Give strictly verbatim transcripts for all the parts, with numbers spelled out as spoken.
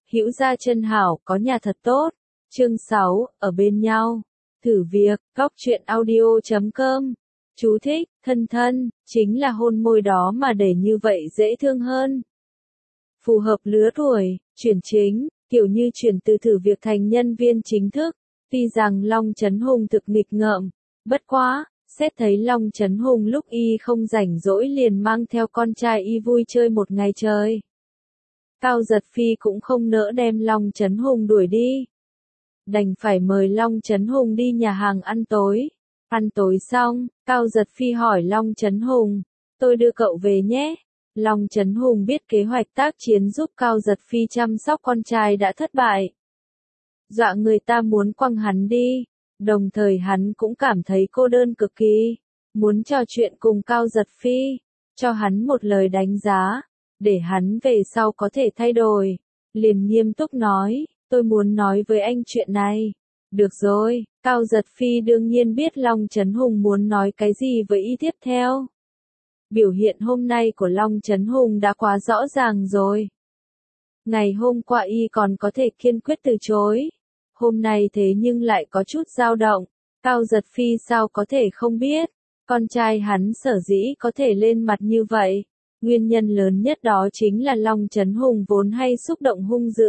hữu gia chân hảo, có nhà thật tốt. Chương sáu, ở bên nhau. Thử việc, góc truyện audio chấm com. Chú thích, thân thân, chính là hôn môi đó mà để như vậy dễ thương hơn. Phù hợp lứa tuổi, chuyển chính, kiểu như chuyển từ thử việc thành nhân viên chính thức. Tuy rằng Long Chấn Hùng thực nghịch ngợm, bất quá, xét thấy Long Chấn Hùng lúc y không rảnh rỗi liền mang theo con trai y vui chơi một ngày trời. Cao Giật Phi cũng không nỡ đem Long Chấn Hùng đuổi đi. Đành phải mời Long Chấn Hùng đi nhà hàng ăn tối. Ăn tối xong, Cao Giật Phi hỏi Long Chấn Hùng, tôi đưa cậu về nhé. Long Chấn Hùng biết kế hoạch tác chiến giúp Cao Giật Phi chăm sóc con trai đã thất bại. Dọa người ta muốn quăng hắn đi, đồng thời hắn cũng cảm thấy cô đơn cực kỳ, muốn trò chuyện cùng Cao Giật Phi, cho hắn một lời đánh giá, để hắn về sau có thể thay đổi. Liền nghiêm túc nói, tôi muốn nói với anh chuyện này. Được rồi, Cao Giật Phi đương nhiên biết Long Chấn Hùng muốn nói cái gì với y tiếp theo. Biểu hiện hôm nay của Long Chấn Hùng đã quá rõ ràng rồi. Ngày hôm qua y còn có thể kiên quyết từ chối. Hôm nay thế nhưng lại có chút dao động. Cao Giật Phi sao có thể không biết. Con trai hắn sở dĩ có thể lên mặt như vậy. Nguyên nhân lớn nhất đó chính là Long Chấn Hùng vốn hay xúc động hung dữ.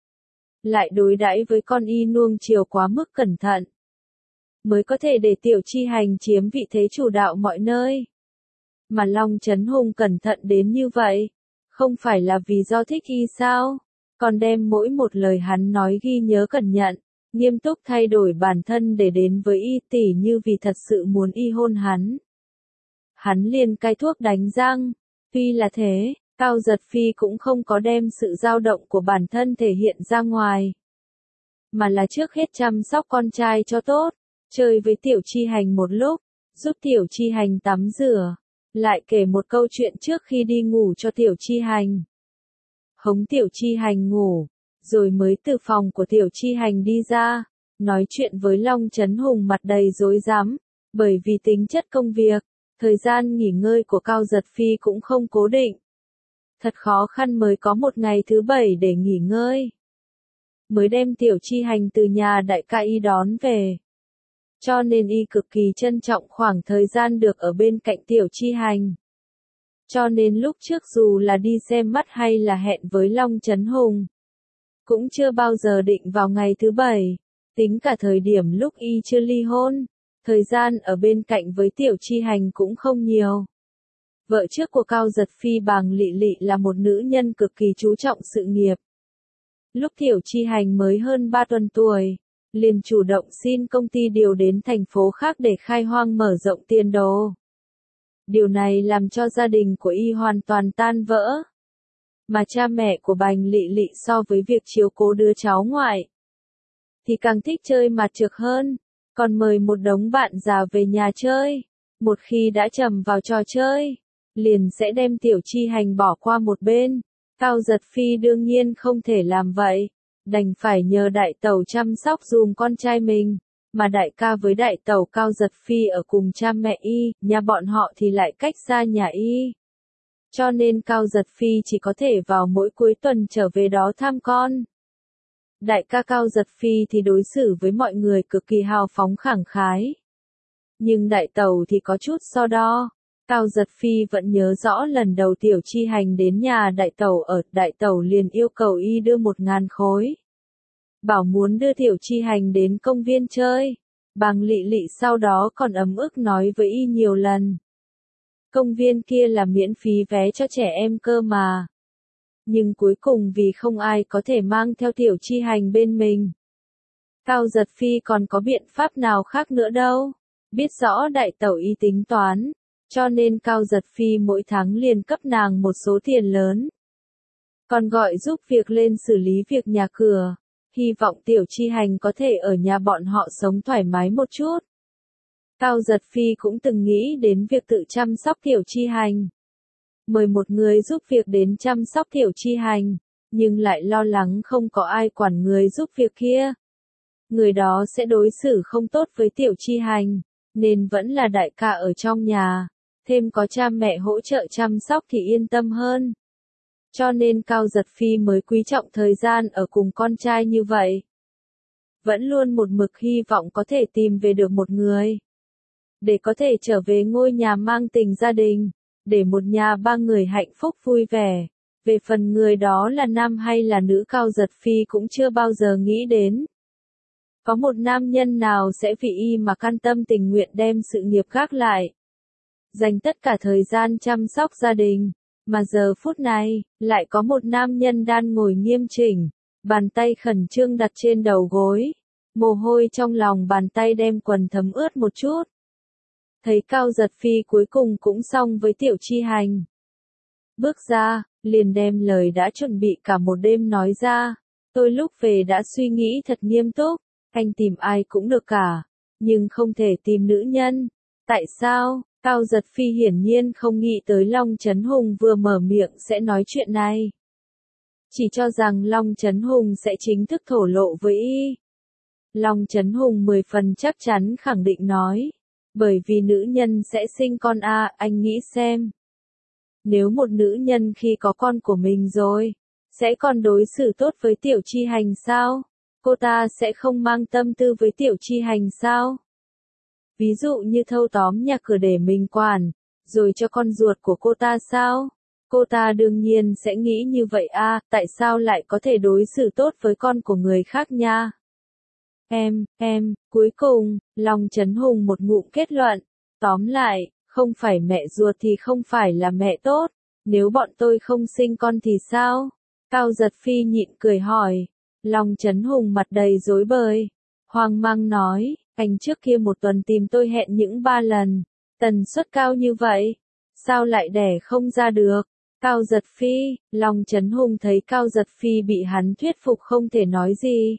Lại đối đãi với con y nuông chiều quá mức cẩn thận. Mới có thể để Tiểu Chi Hành chiếm vị thế chủ đạo mọi nơi. Mà Long Chấn Hùng cẩn thận đến như vậy. Không phải là vì do thích y sao? Còn đem mỗi một lời hắn nói ghi nhớ cẩn nhận. Nghiêm túc thay đổi bản thân để đến với y tỉ như vì thật sự muốn y hôn hắn. Hắn liền cai thuốc đánh răng. Tuy là thế, Cao Giật Phi cũng không có đem sự dao động của bản thân thể hiện ra ngoài. Mà là trước hết chăm sóc con trai cho tốt, chơi với Tiểu Chi Hành một lúc, giúp Tiểu Chi Hành tắm rửa, lại kể một câu chuyện trước khi đi ngủ cho Tiểu Chi Hành. Hống Tiểu Chi Hành ngủ, rồi mới từ phòng của Tiểu Chi Hành đi ra, nói chuyện với Long Chấn Hùng mặt đầy rối rắm, bởi vì tính chất công việc, thời gian nghỉ ngơi của Cao Giật Phi cũng không cố định. Thật khó khăn mới có một ngày thứ bảy để nghỉ ngơi. Mới đem Tiểu Chi Hành từ nhà đại ca y đón về. Cho nên y cực kỳ trân trọng khoảng thời gian được ở bên cạnh Tiểu Chi Hành. Cho nên lúc trước dù là đi xem mắt hay là hẹn với Long Chấn Hùng, cũng chưa bao giờ định vào ngày thứ bảy. Tính cả thời điểm lúc y chưa ly hôn, thời gian ở bên cạnh với Tiểu Chi Hành cũng không nhiều. Vợ trước của Cao Giật Phi Bàng Lị Lị là một nữ nhân cực kỳ chú trọng sự nghiệp. Lúc Tiểu Chi Hành mới hơn ba tuần tuổi, liền chủ động xin công ty điều đến thành phố khác để khai hoang mở rộng tiền đồ. Điều này làm cho gia đình của y hoàn toàn tan vỡ. Mà cha mẹ của Bàng Lị Lị so với việc chiếu cố đứa cháu ngoại, thì càng thích chơi mặt trược hơn, còn mời một đống bạn già về nhà chơi. Một khi đã trầm vào trò chơi, liền sẽ đem Tiểu Chi Hành bỏ qua một bên. Cao Giật Phi đương nhiên không thể làm vậy, đành phải nhờ đại tẩu chăm sóc dùm con trai mình, mà đại ca với đại tẩu Cao Giật Phi ở cùng cha mẹ y, nhà bọn họ thì lại cách xa nhà y. Cho nên Cao Giật Phi chỉ có thể vào mỗi cuối tuần trở về đó thăm con. Đại ca Cao Giật Phi thì đối xử với mọi người cực kỳ hào phóng khẳng khái. Nhưng đại tẩu thì có chút so đo. Cao Giật Phi vẫn nhớ rõ lần đầu Tiểu Chi Hành đến nhà đại tẩu ở, đại tẩu liền yêu cầu y đưa một ngàn khối. Bảo muốn đưa Tiểu Chi Hành đến công viên chơi. Bàng Lị Lị sau đó còn ấm ức nói với y nhiều lần. Công viên kia là miễn phí vé cho trẻ em cơ mà. Nhưng cuối cùng vì không ai có thể mang theo Tiểu Chi Hành bên mình, Cao Giật Phi còn có biện pháp nào khác nữa đâu. Biết rõ đại tẩu y tính toán, cho nên Cao Giật Phi mỗi tháng liền cấp nàng một số tiền lớn. Còn gọi giúp việc lên xử lý việc nhà cửa, hy vọng Tiểu Chi Hành có thể ở nhà bọn họ sống thoải mái một chút. Cao Giật Phi cũng từng nghĩ đến việc tự chăm sóc Tiểu Chi Hành. Mời một người giúp việc đến chăm sóc Tiểu Chi Hành, nhưng lại lo lắng không có ai quản người giúp việc kia. Người đó sẽ đối xử không tốt với Tiểu Chi Hành, nên vẫn là đại ca ở trong nhà, thêm có cha mẹ hỗ trợ chăm sóc thì yên tâm hơn. Cho nên Cao Giật Phi mới quý trọng thời gian ở cùng con trai như vậy. Vẫn luôn một mực hy vọng có thể tìm về được một người. Để có thể trở về ngôi nhà mang tình gia đình. Để một nhà ba người hạnh phúc vui vẻ. Về phần người đó là nam hay là nữ Cao Giật Phi cũng chưa bao giờ nghĩ đến. Có một nam nhân nào sẽ vì y mà can tâm tình nguyện đem sự nghiệp gác lại. Dành tất cả thời gian chăm sóc gia đình. Mà giờ phút này, lại có một nam nhân đang ngồi nghiêm chỉnh. Bàn tay khẩn trương đặt trên đầu gối. Mồ hôi trong lòng bàn tay đem quần thấm ướt một chút. Thấy Cao Giật Phi cuối cùng cũng xong với Tiểu Chi Hành. Bước ra, liền đem lời đã chuẩn bị cả một đêm nói ra. Tôi lúc về đã suy nghĩ thật nghiêm túc. Anh tìm ai cũng được cả. Nhưng không thể tìm nữ nhân. Tại sao? Cao Giật Phi hiển nhiên không nghĩ tới Long Chấn Hùng vừa mở miệng sẽ nói chuyện này. Chỉ cho rằng Long Chấn Hùng sẽ chính thức thổ lộ với y. Long Chấn Hùng mười phần chắc chắn khẳng định nói. Bởi vì nữ nhân sẽ sinh con a, à, anh nghĩ xem. Nếu một nữ nhân khi có con của mình rồi, sẽ còn đối xử tốt với Tiểu Chi Hành sao? Cô ta sẽ không mang tâm tư với Tiểu Chi Hành sao? Ví dụ như thâu tóm nhà cửa để mình quản, rồi cho con ruột của cô ta sao? Cô ta đương nhiên sẽ nghĩ như vậy a, à, tại sao lại có thể đối xử tốt với con của người khác nha? Em, em, cuối cùng, Long Chấn Hùng một ngụm kết luận. Tóm lại, không phải mẹ ruột thì không phải là mẹ tốt. Nếu bọn tôi không sinh con thì sao? Cao Giật Phi nhịn cười hỏi. Long Chấn Hùng mặt đầy rối bời. Hoang mang nói, anh trước kia một tuần tìm tôi hẹn những ba lần. Tần suất cao như vậy. Sao lại đẻ không ra được? Cao Giật Phi, Long Chấn Hùng thấy Cao Giật Phi bị hắn thuyết phục không thể nói gì.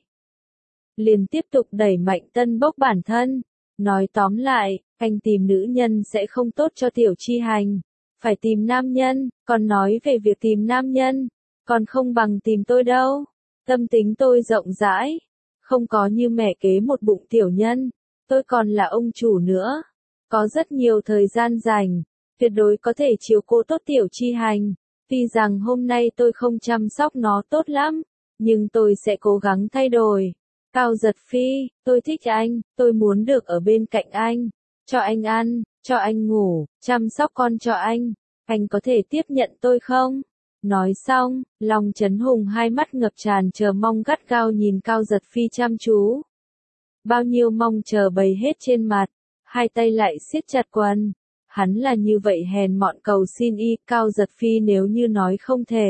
Liền tiếp tục đẩy mạnh tân bốc bản thân. Nói tóm lại, anh tìm nữ nhân sẽ không tốt cho Tiểu Chi Hành. Phải tìm nam nhân, còn nói về việc tìm nam nhân. Còn không bằng tìm tôi đâu. Tâm tính tôi rộng rãi. Không có như mẹ kế một bụng tiểu nhân. Tôi còn là ông chủ nữa. Có rất nhiều thời gian dành. Tuyệt đối có thể chiếu cố tốt Tiểu Chi Hành. Tuy rằng hôm nay tôi không chăm sóc nó tốt lắm. Nhưng tôi sẽ cố gắng thay đổi. Cao Giật Phi, tôi thích anh, tôi muốn được ở bên cạnh anh, cho anh ăn, cho anh ngủ, chăm sóc con cho anh, anh có thể tiếp nhận tôi không? Nói xong, Long Chấn Hùng hai mắt ngập tràn chờ mong gắt gao nhìn Cao Giật Phi chăm chú. Bao nhiêu mong chờ bày hết trên mặt, hai tay lại siết chặt quần. Hắn là như vậy hèn mọn cầu xin y, Cao Giật Phi nếu như nói không thể.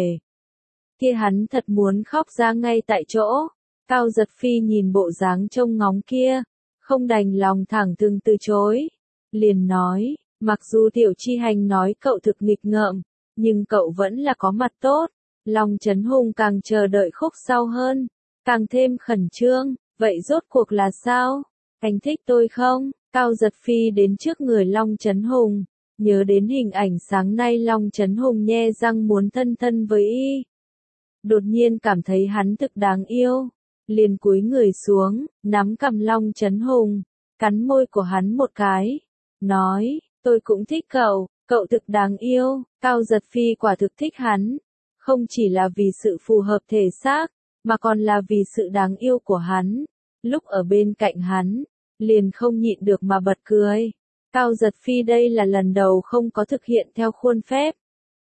Kia hắn thật muốn khóc ra ngay tại chỗ. Cao Giật Phi nhìn bộ dáng trông ngóng kia, không đành lòng thẳng thừng từ chối. Liền nói, mặc dù Tiểu Chi Hành nói cậu thực nghịch ngợm, nhưng cậu vẫn là có mặt tốt. Long Chấn Hùng càng chờ đợi khúc sau hơn, càng thêm khẩn trương, vậy rốt cuộc là sao? Anh thích tôi không? Cao Giật Phi đến trước người Long Chấn Hùng, nhớ đến hình ảnh sáng nay Long Chấn Hùng nhe răng muốn thân thân với y. Đột nhiên cảm thấy hắn thực đáng yêu. Liền cúi người xuống, nắm cằm Long Chấn Hùng, cắn môi của hắn một cái, nói, tôi cũng thích cậu, cậu thực đáng yêu. Cao Giật Phi quả thực thích hắn, không chỉ là vì sự phù hợp thể xác, mà còn là vì sự đáng yêu của hắn. Lúc ở bên cạnh hắn, liền không nhịn được mà bật cười. Cao Giật Phi đây là lần đầu không có thực hiện theo khuôn phép.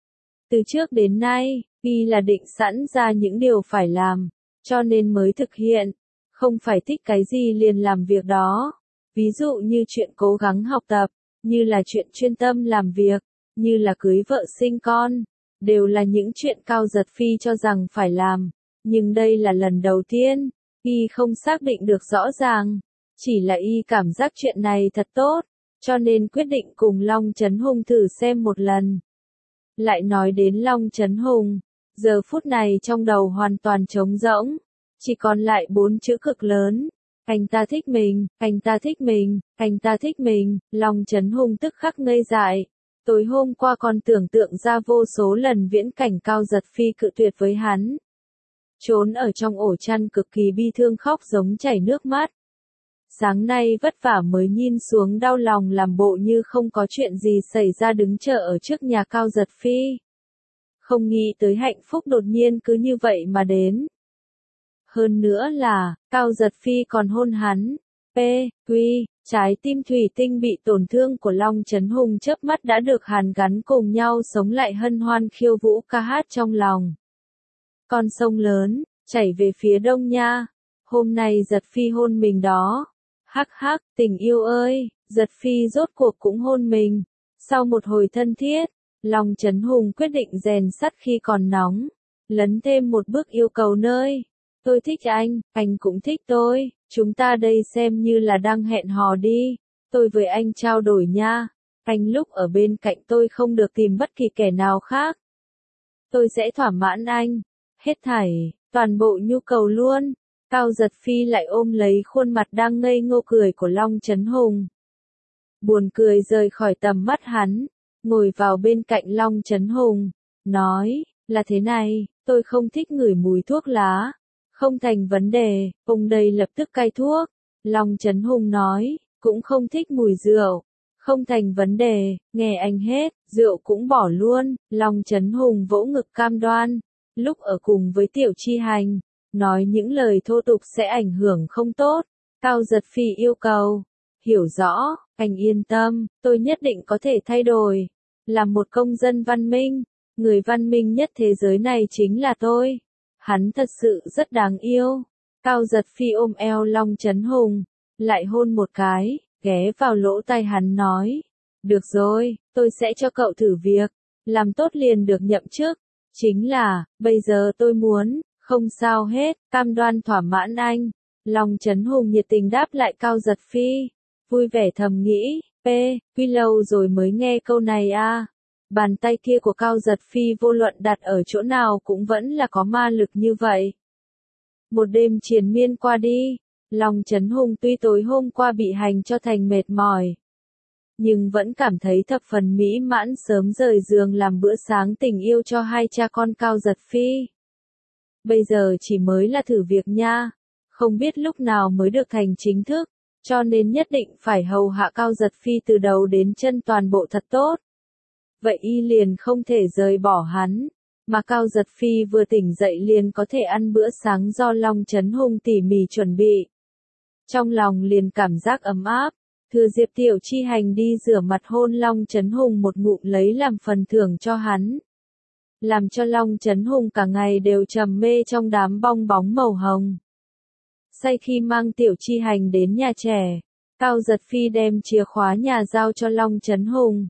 Từ trước đến nay, y là định sẵn ra những điều phải làm. Cho nên mới thực hiện, không phải thích cái gì liền làm việc đó. Ví dụ như chuyện cố gắng học tập, như là chuyện chuyên tâm làm việc, như là cưới vợ sinh con, đều là những chuyện Cao Giật Phi cho rằng phải làm. Nhưng đây là lần đầu tiên, y không xác định được rõ ràng, chỉ là y cảm giác chuyện này thật tốt, cho nên quyết định cùng Long Chấn Hùng thử xem một lần. Lại nói đến Long Chấn Hùng. Giờ phút này trong đầu hoàn toàn trống rỗng, chỉ còn lại bốn chữ cực lớn. Anh ta thích mình, anh ta thích mình, anh ta thích mình. Long Chấn Hùng tức khắc ngây dại. Tối hôm qua còn tưởng tượng ra vô số lần viễn cảnh Cao Giật Phi cự tuyệt với hắn. Trốn ở trong ổ chăn cực kỳ bi thương khóc giống chảy nước mắt. Sáng nay vất vả mới nhìn xuống đau lòng làm bộ như không có chuyện gì xảy ra đứng chờ ở trước nhà Cao Giật Phi. Không nghĩ tới hạnh phúc đột nhiên cứ như vậy mà đến. Hơn nữa là, Cao Giật Phi còn hôn hắn. P. Quy, trái tim thủy tinh bị tổn thương của Long Chấn Hùng chớp mắt đã được hàn gắn cùng nhau sống lại hân hoan khiêu vũ ca hát trong lòng. Con sông lớn, chảy về phía đông nha. Hôm nay Giật Phi hôn mình đó. Hắc hắc, tình yêu ơi, Giật Phi rốt cuộc cũng hôn mình. Sau một hồi thân thiết, Long Chấn Hùng quyết định rèn sắt khi còn nóng. Lấn thêm một bước yêu cầu nơi. Tôi thích anh, anh cũng thích tôi. Chúng ta đây xem như là đang hẹn hò đi. Tôi với anh trao đổi nha. Anh lúc ở bên cạnh tôi không được tìm bất kỳ kẻ nào khác. Tôi sẽ thỏa mãn anh. Hết thảy, toàn bộ nhu cầu luôn. Cao Giật Phi lại ôm lấy khuôn mặt đang ngây ngô cười của Long Chấn Hùng. Buồn cười rời khỏi tầm mắt hắn. Ngồi vào bên cạnh Long Chấn Hùng. Nói, là thế này, tôi không thích ngửi mùi thuốc lá. Không thành vấn đề, ông đây lập tức cai thuốc. Long Chấn Hùng nói, cũng không thích mùi rượu. Không thành vấn đề, nghe anh hết, rượu cũng bỏ luôn. Long Chấn Hùng vỗ ngực cam đoan. Lúc ở cùng với Tiểu Chi Hành, nói những lời thô tục sẽ ảnh hưởng không tốt. Cao Giật Phi yêu cầu. Hiểu rõ, anh yên tâm, tôi nhất định có thể thay đổi. Là một công dân văn minh, người văn minh nhất thế giới này chính là tôi. Hắn thật sự rất đáng yêu. Cao Giật Phi ôm eo Long Chấn Hùng, lại hôn một cái, ghé vào lỗ tai hắn nói. Được rồi, tôi sẽ cho cậu thử việc, làm tốt liền được nhậm chức. Chính là, bây giờ tôi muốn, không sao hết, cam đoan thỏa mãn anh. Long Chấn Hùng nhiệt tình đáp lại Cao Giật Phi, vui vẻ thầm nghĩ, P, quy lâu rồi mới nghe câu này à. Bàn tay kia của Cao Giật Phi vô luận đặt ở chỗ nào cũng vẫn là có ma lực như vậy. Một đêm triền miên qua đi, Long Chấn Hùng tuy tối hôm qua bị hành cho thành mệt mỏi, nhưng vẫn cảm thấy thập phần mỹ mãn sớm rời giường làm bữa sáng tình yêu cho hai cha con Cao Giật Phi. Bây giờ chỉ mới là thử việc nha, không biết lúc nào mới được thành chính thức, cho nên nhất định phải hầu hạ Cao Giật Phi từ đầu đến chân toàn bộ thật tốt. Vậy y liền không thể rời bỏ hắn, mà Cao Giật Phi vừa tỉnh dậy liền có thể ăn bữa sáng do Long Chấn Hùng tỉ mỉ chuẩn bị. Trong lòng liền cảm giác ấm áp, thừa dịp Tiểu Chi Hành đi rửa mặt hôn Long Chấn Hùng một ngụm lấy làm phần thưởng cho hắn. Làm cho Long Chấn Hùng cả ngày đều trầm mê trong đám bong bóng màu hồng. Say khi mang Tiểu Chi Hành đến nhà trẻ, Cao Giật Phi đem chìa khóa nhà giao cho Long Chấn Hùng.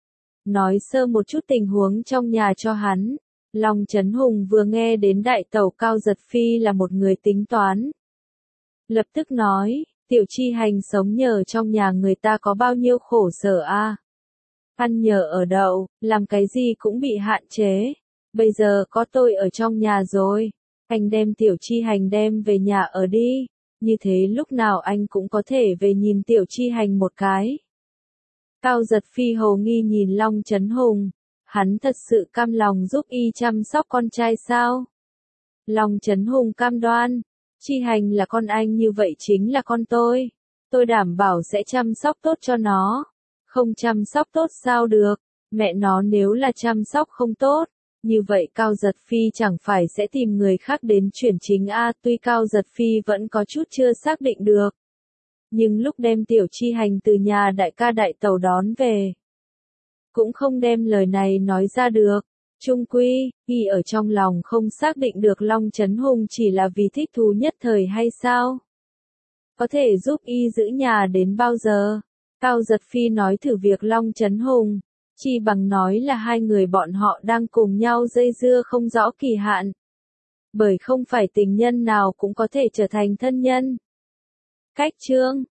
Nói sơ một chút tình huống trong nhà cho hắn. Long Chấn Hùng vừa nghe đến đại tẩu Cao Giật Phi là một người tính toán. Lập tức nói, Tiểu Chi Hành sống nhờ trong nhà người ta có bao nhiêu khổ sở a? À? Ăn nhờ ở đậu, làm cái gì cũng bị hạn chế. Bây giờ có tôi ở trong nhà rồi. Anh đem Tiểu Chi Hành đem về nhà ở đi. Như thế lúc nào anh cũng có thể về nhìn Tiểu Chi Hành một cái. Cao Giật Phi hồ nghi nhìn Long Chấn Hùng. Hắn thật sự cam lòng giúp y chăm sóc con trai sao? Long Chấn Hùng cam đoan. Chi Hành là con anh như vậy chính là con tôi. Tôi đảm bảo sẽ chăm sóc tốt cho nó. Không chăm sóc tốt sao được. Mẹ nó nếu là chăm sóc không tốt, như vậy Cao Giật Phi chẳng phải sẽ tìm người khác đến chuyển chính a. Tuy Cao Giật Phi vẫn có chút chưa xác định được. Nhưng lúc đem Tiểu Chi Hành từ nhà đại ca đại tẩu đón về, cũng không đem lời này nói ra được. Chung quy, y ở trong lòng không xác định được Long Chấn Hùng chỉ là vì thích thú nhất thời hay sao? Có thể giúp y giữ nhà đến bao giờ? Cao Giật Phi nói thử việc Long Chấn Hùng, chỉ bằng nói là hai người bọn họ đang cùng nhau dây dưa không rõ kỳ hạn. Bởi không phải tình nhân nào cũng có thể trở thành thân nhân. Cách chương